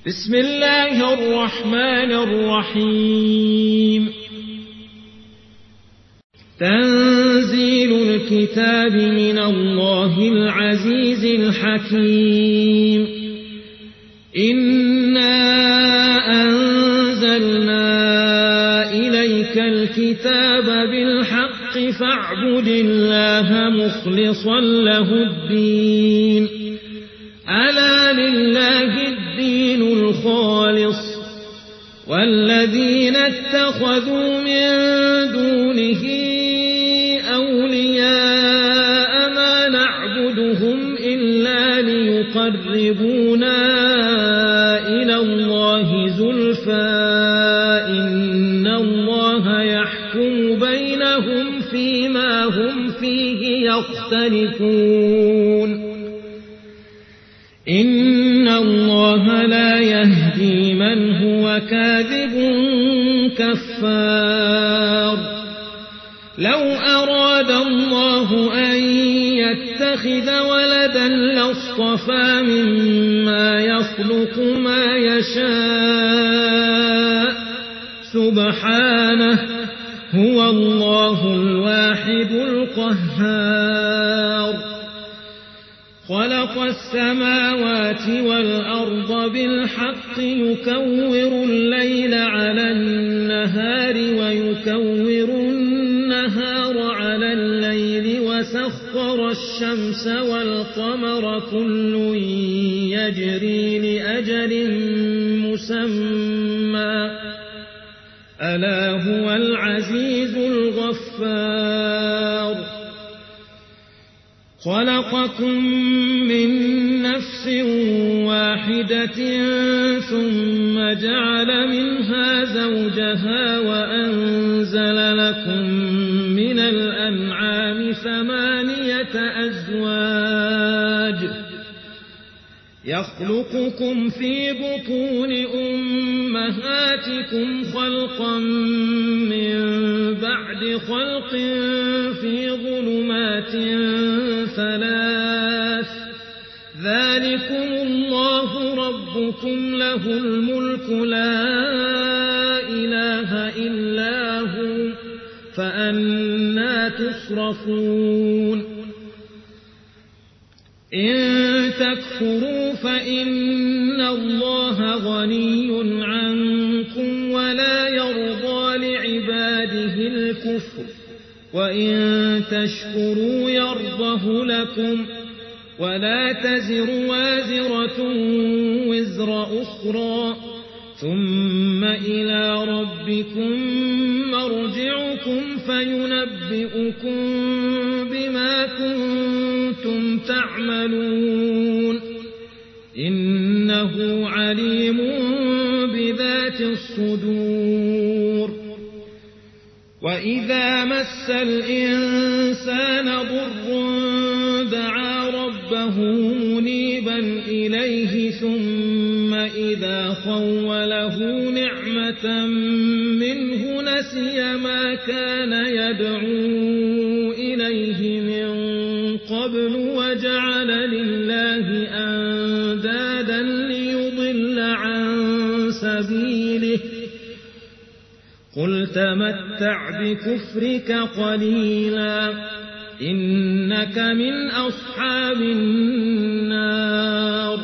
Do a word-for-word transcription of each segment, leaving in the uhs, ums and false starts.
بسم الله الرحمن الرحيم. تنزيل الكتاب من الله العزيز الحكيم. إنا أنزلنا إليك الكتاب بالحق فاعبد الله مخلصا له الدين. ألا لله الدين الخالص والذين اتخذوا من دونه أولياء ما نعبدهم إلا ليقربونا إلى الله زلفى إن الله يحكم بينهم فيما هم فيه يختلفون. إن الله لا يهدي من هو كاذب كفار. لو أراد الله أن يتخذ ولدا لاصطفى مما يخلق ما يشاء سبحانه هو الله الواحد القهار. خلق السماوات والأرض بالحق يكور الليل على النهار ويكور النهار على الليل وسخر الشمس والقمر كل يجري لأجل مسمى ألا هو العزيز الغفار. خلقكم من نفس واحدة ثم جعل منها زوجها وأنزل لكم من الأنعام ثمانية أزواج يخلقكم في بطون أمهاتكم خلقا من بعد خلق في ظلمات ثلاث ذلكم الله ربكم له الملك لا إله إلا هو فأنى تصرفون. إن تكفروا فإن الله غني عنكم ولا يرضى لعباده الكفر وإن تشكروا يرضه لكم ولا تزر وازرة وزر أخرى ثم إلى ربكم مرجعكم فينبئكم بما كنتم تعملون. إنه عليم بذات الصدور. وإذا مس الإنسان ضر دعا ربه منيبا إليه ثم إذا خوله نعمة منه نسي ما كان يدعو إليه من قبل وجعل لله أندادا ليضل عن سبيله. قل تمتع بكفرك قليلا إنك من أصحاب النار.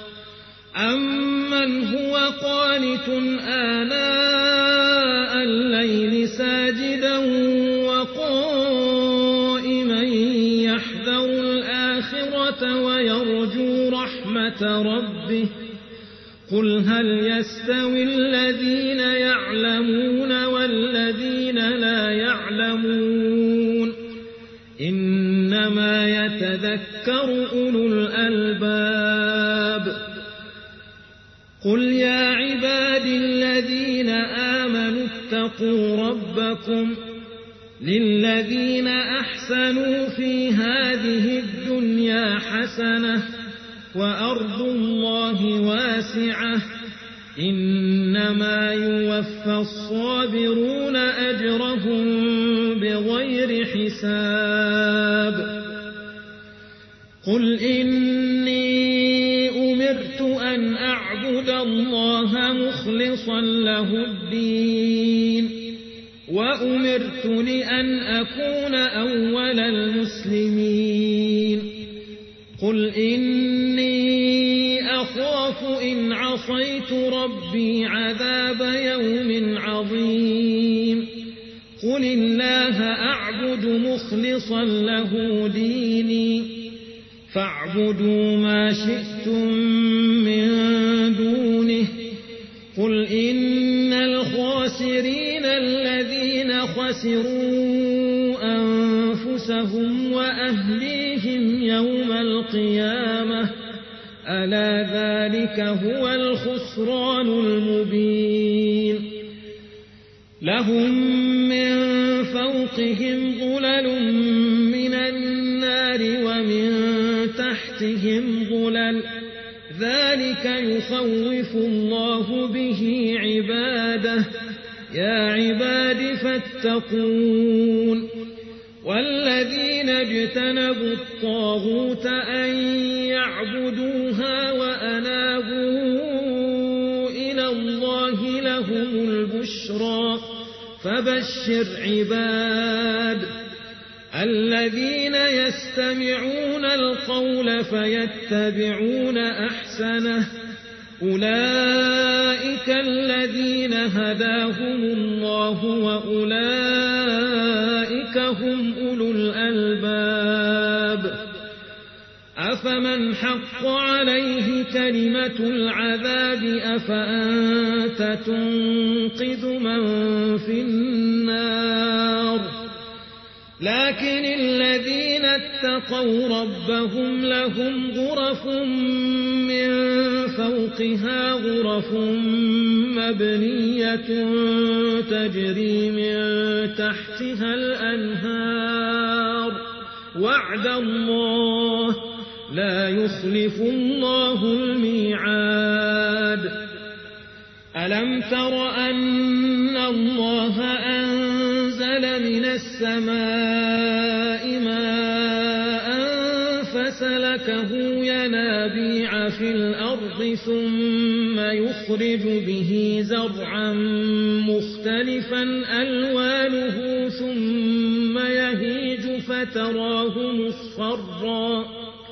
أمن هو قانت آناء الليل ساجدا وقائما يحذر الآخرة ويرجو رحمة ربه قل هل يستوي الذين يعلمون والذين لا يعلمون إنما يتذكر أولو الألباب. قل يا عبادي الذين آمنوا اتقوا ربكم للذين أحسنوا في هذه الدنيا حسنة وأرض الله واسعة إنما يوفى الصابرون أجرهم بغير حساب. قل إني أمرت أن أعبد الله مخلصا له الدين وأمرت لأن أكون أول المسلمين قل إني أخاف إن عصيت ربي عذاب يوم عظيم قل الله أعبد مخلصا له ديني فاعبدوا ما شئتم من دونه قل إن الخاسرين الذين خسروا أنفسهم وأهليهم يوم القيامة ألا ذلك هو الخسران المبين لهم من فوقهم ظلل من النار ومن تحتهم ظلل ذلك يخوف الله به عباده يا عباد فاتقون والذين اجتنبوا الطاغوت أن يعبدوها وأنابوا إلى الله لهم البشرى فبشر عباد الذين يستمعون القول فيتبعون أحسنه أولئك الذين هداهم الله وأولئك هم أولو الألباب أفمن حق عليه كلمة العذاب أفأنت تنقذ من في النار لكن الذين اتقوا ربهم لهم غرف من فوقها غرف مبنية تجري من تحتها الأنهار وعد الله لا يخلف الله الميعاد ألم تر أن الله أنزل من السماء ماء فسلكه ينابيع في الأرض ثم يخرج به زرعا مختلفا ألوانه ثم يهيج فتراه مصفرا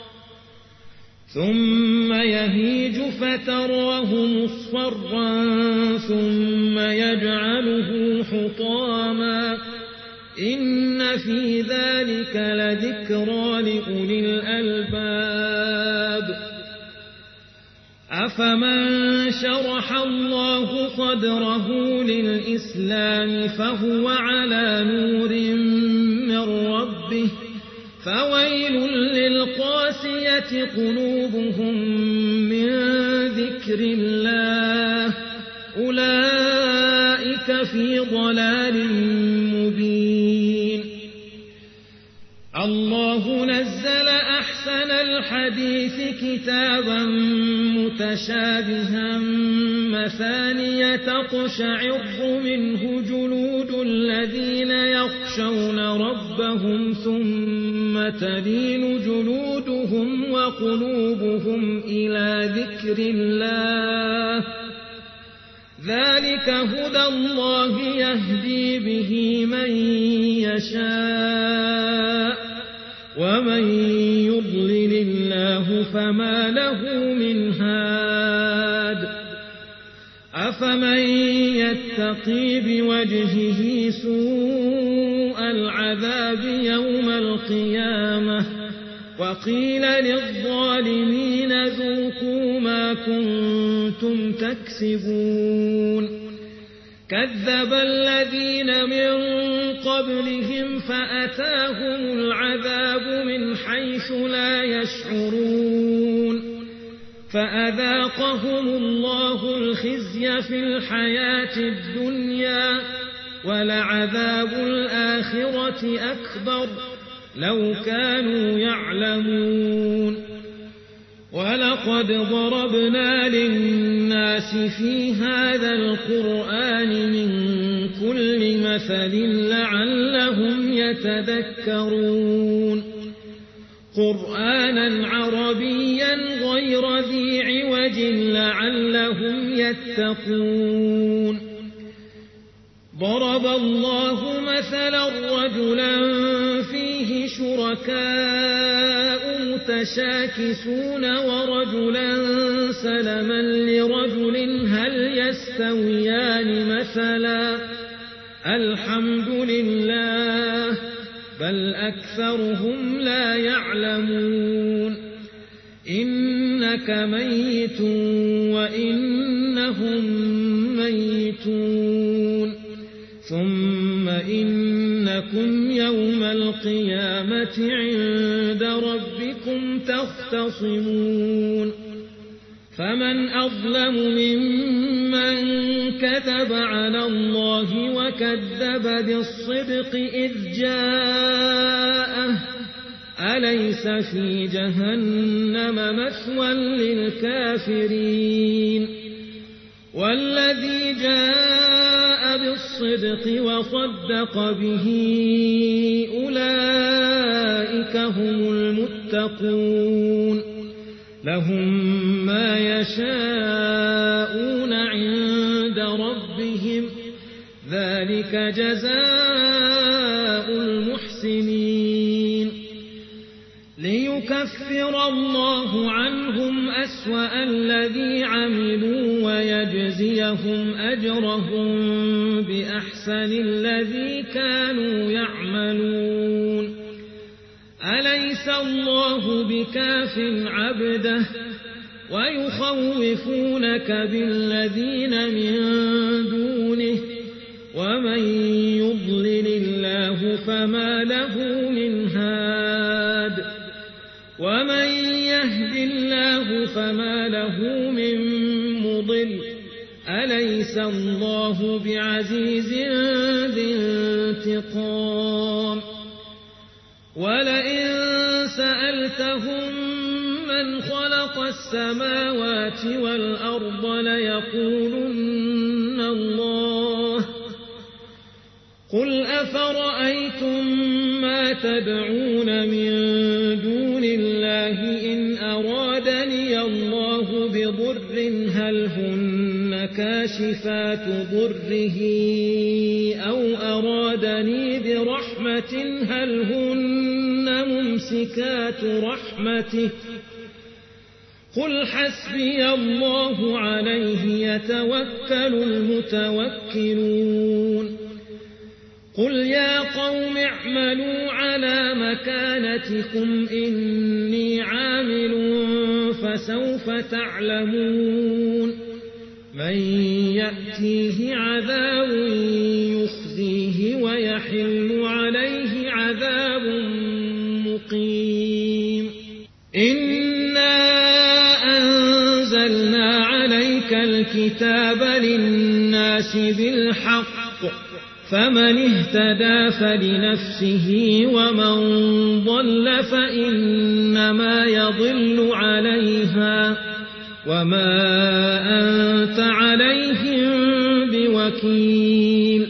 ثم يهيج فتراه مصفرا ثم يجعله حطاما إن في ذلك لذكرى لأولي الألباب أفمن شرح الله صدره للإسلام فهو على نور من ربه فويل للقاسية قلوبهم من ذكر الله أولئك في ضلال مبين الله نزل أحسن الحديث كتابا متشابها مثانية تقشعر منه جلود الذين يخشون ربهم ثم تلين جلودهم وقلوبهم إلى ذكر الله ذلك هدى الله يهدي به من يشاء ومن يضلل الله فما له من هاد أفمن يتقي بوجهه سوء العذاب يوم القيامة وقيل للظالمين ذوقوا ما كنتم تكسبون كذب الذين من قبلهم فأتاهم العذاب من حيث لا يشعرون فأذاقهم الله الخزي في الحياة الدنيا ولعذاب الآخرة أكبر لو كانوا يعلمون ولقد ضربنا للناس في هذا القرآن من كل مثل لعلهم يتذكرون قرآنا عربيا غير ذي عوج لعلهم يتقون ضرب الله مثلا رجلا فيه شركاء متشاكسون ورجلا سلما لرجل هل يستويان مثلا الحمد لله بل أكثرهم لا يعلمون إنك ميت وإنهم ميتون ثم إنكم يوم القيامة عند ربكم تختصمون فمن أظلم ممن كذب على الله وكذب بالصدق إذ جاءه أليس في جهنم مثوى للكافرين والذي جاء بالصدق وصدق به أولئك هم المتقون لهم ما يشاءون عند ربهم ذلك جزاء المحسنين ليكفر الله عنهم أسوأ الذي عملوا ويجزيهم أجرهم بأحسن الذي كانوا يعملون أليس الله بكاف عبده ويخوفونك بالذين من دونه ومن يضلل الله فما له من هاد ومن يهد الله فما له من مضل أليس الله بعزيز ذي انتقام ولئن سألتهم من خلق السماوات والأرض ليقولن الله قل أفرأيتم ما تدعون من دون الله إن أرادني الله بضر هل هن كاشفات ضره أو أرادني برحمة هل هن ممسكات رحمته قل حسبي الله عليه يتوكل المتوكلون قل يا قوم اعملوا على مكانتكم إني عامل فسوف تعلمون من يأتيه عذاب يخزيه ويحل عليه عذاب مقيم إنا أنزلنا عليك الكتاب للناس بالحق فمن اهتدى فلنفسه ومن ضل فإنما يضل عليها وما أنت عليهم بوكيل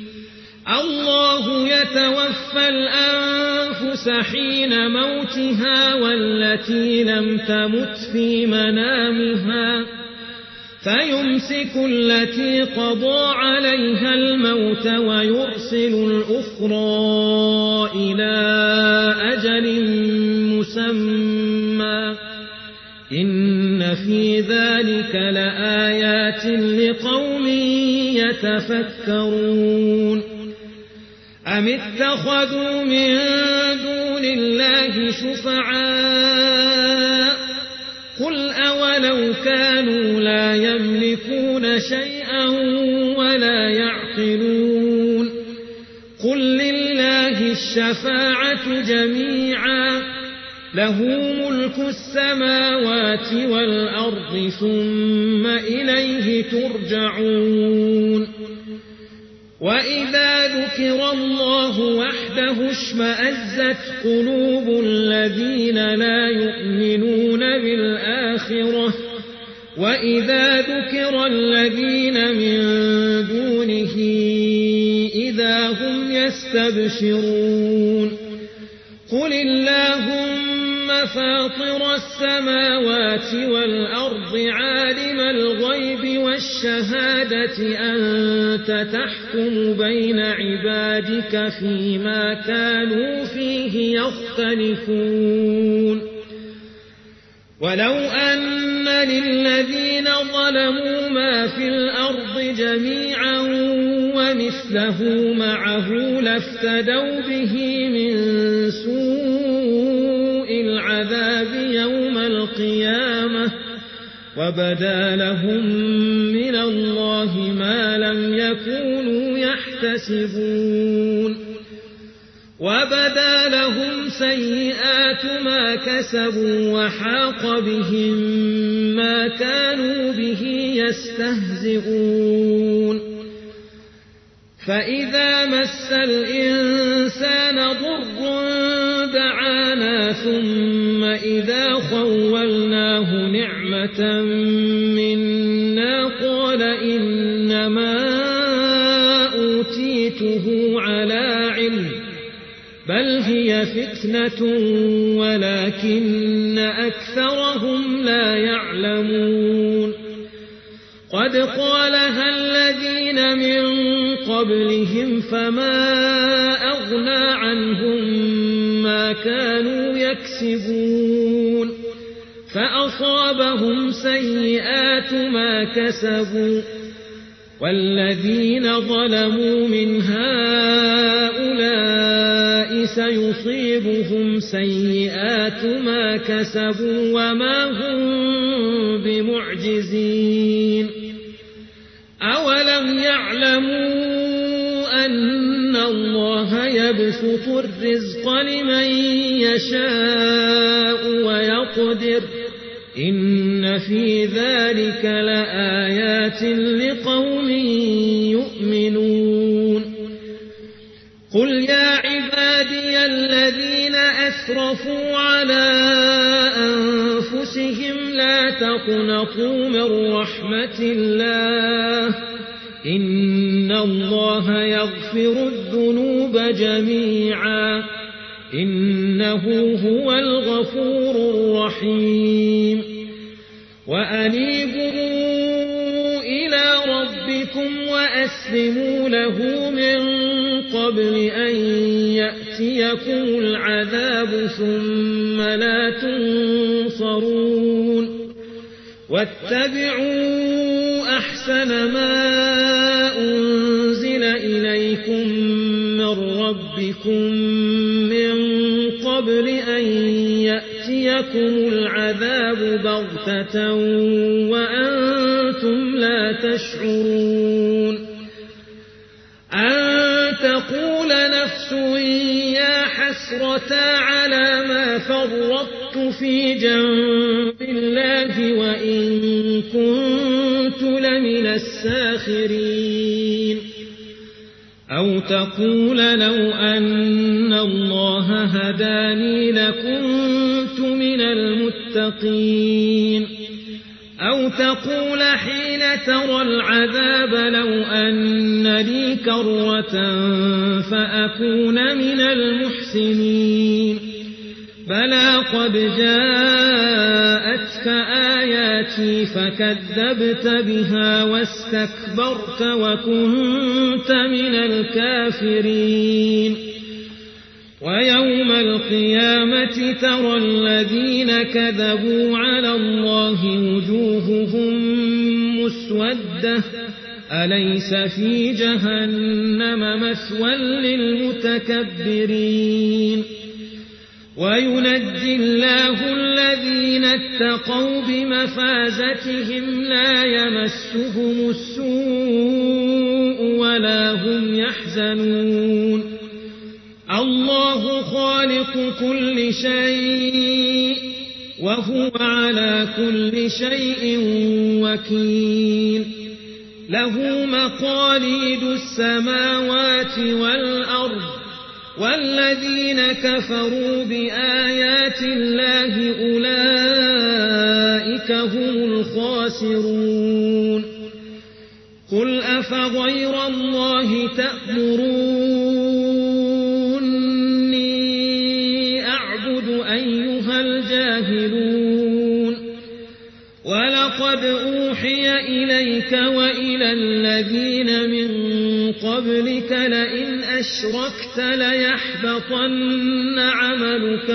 الله يتوفى الأنفس حين موتها والتي لم تمت في منامها فيمسك التي قضى عليها الموت ويرسل الأخرى إلى أجل مسمى إن في ذلك لآيات لقوم يتفكرون أم اتخذوا من دون الله شفعاء قل أولو كانوا لا يملكون شيئا ولا يعقلون قل لله الشفاعة جميعا له ملك السماوات والأرض ثم إليه ترجعون وإذا ذكر الله وحده اشمأزت قلوب الذين لا يؤمنون بالآخرة وإذا ذكر الذين من دونه إذا هم يستبشرون قل اللهم فاطر السماوات والأرض عالم الغيب والشهادة أنت تحكم بين عبادك فيما كانوا فيه يختلفون ولو أن للذين ظلموا ما في الأرض جميعا ومثله معه لافتدوا به من سوء العذاب يوم القيامة وبدا لهم من الله ما لم يكونوا يحتسبون وبدا لهم سيئات ما كسبوا وحاق بهم ما كانوا به يستهزئون فإذا مس الإنسان ضر دعانا ثم إذا خولناه نعمة منا قال إنما أوتيته على علم بل هي فتنة ولكن أكثرهم لا يعلمون قد قالها الذين من قبلهم فما أغنى عنهم ما كانوا يكسبون فأصابهم سيئات ما كسبوا والذين ظلموا من هؤلاء سيصيبهم سيئات ما كسبوا وما هم بمعجزين أولم يعلموا أن الله يبسط الرزق لمن يشاء ويقدر إن في ذلك لآيات لقوم يؤمنون قل يا عبادي الذين أسرفوا على أنفسهم لا تقنطوا من رحمة الله إن الله يغفر الذنوب جميعا إنه هو الغفور الرحيم وأنيبوا إلى ربكم وأسلموا له من قبل أن يأتيكم العذاب ثم لا تنصرون واتبعوا أحسن ما أنزل إليكم من ربكم من قبل أن يأتيكم العذاب بغتة وأنتم لا تشعرون أن تقول نفس يا حسرة على ما فرطت في جنب الله وإن كنت لمن الساخرين أو تقول لو أن الله هداني لكنت من المتقين أو تقول حين ترى العذاب لو أن لي كرة فأكون من المحسنين بلى قد جاءتك آياتي فكذبت بها واستكبرت وكنت من الكافرين ويوم القيامة ترى الذين كذبوا على الله وجوههم مسودة أليس في جهنم مثوى للمتكبرين وينجي الله الذين اتقوا بمفازتهم لا يمسهم السوء ولا هم يحزنون الله خالق كل شيء وهو على كل شيء وكيل له مقاليد السماوات والأرض والذين كفروا بآيات الله أولئك هم الخاسرون قل أفغير الله تأمروني أعبد أيها الجاهلون إليك وإلى الذين من قبلك لئن أشركت ليحبطن عملك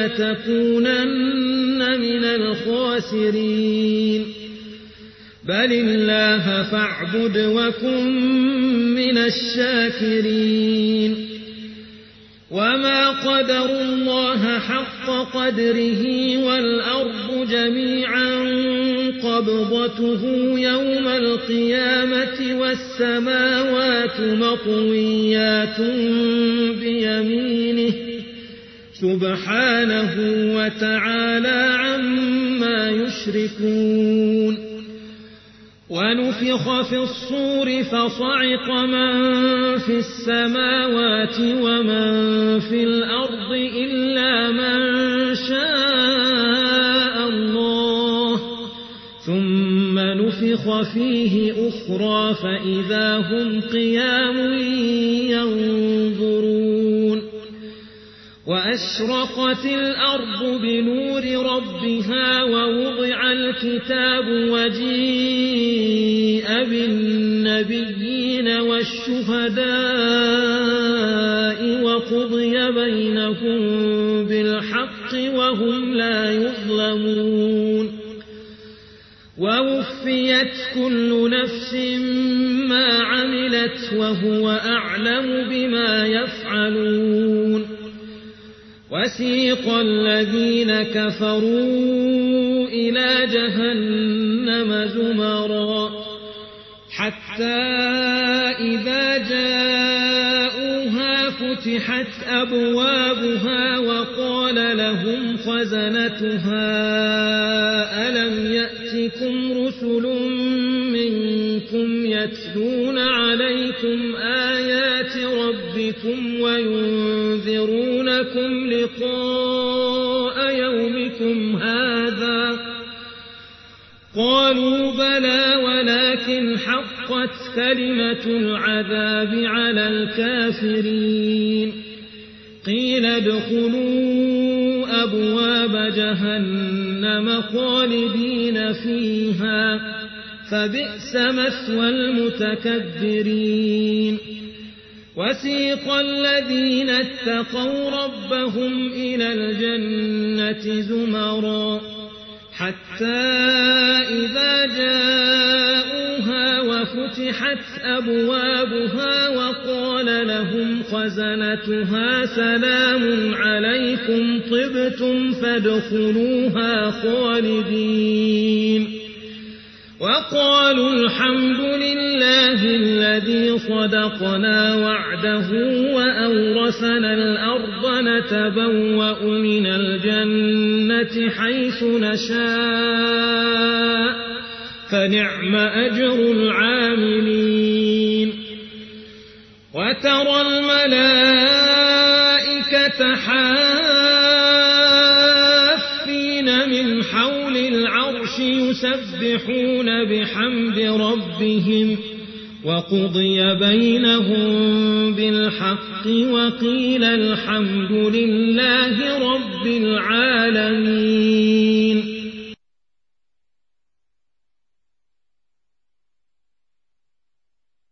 ولتكونن من الخاسرين بل الله فاعبد وكن من الشاكرين وما قدروا الله حق قدره والأرض جميعا قبضته يوم القيامة والسماوات مطويات بيمينه سبحانه وتعالى عما يشركون ونفخ في الصور فصعق من في السماوات ومن في الأرض إلا من شاء الله ثم نفخ فيه أخرى فإذا هم قيام ينظرون وأشرقت الأرض بنور ربها ووضع الكتاب وجيء بالنبيين والشهداء وقضي بينهم بالحق وهم لا يظلمون ووفيت كل نفس ما عملت وهو أعلم بما يفعلون وسيق الذين كفروا إلى جهنم زمرا حتى إذا جاءوها فتحت أبوابها وقال لهم خزنتها ألم يأتكم رسل منكم يتلون عليكم آيات ربكم وينذرونكم لقاء يومكم هذا قالوا بلى ولكن حقت كلمة العذاب على الكافرين قيل ادخلوا أبواب جهنم خالدين فيها فبئس مثوى المتكبرين وسيق الذين اتقوا ربهم إلى الجنة زمرا حتى إذا جاءوها وفتحت أبوابها وقال لهم خزنتها سلام عليكم طبتم فادخلوها خالدين وقالوا الحمد لله الذي صدقنا وعده وأورثنا الأرض نتبوأ من الجنة حيث نشاء فنعم أجر العاملين وترى الملائكة حافين من حول العرش يسبحون بحمد ربهم وقضي بينهم بالحق وقيل الحمد لله رب العالمين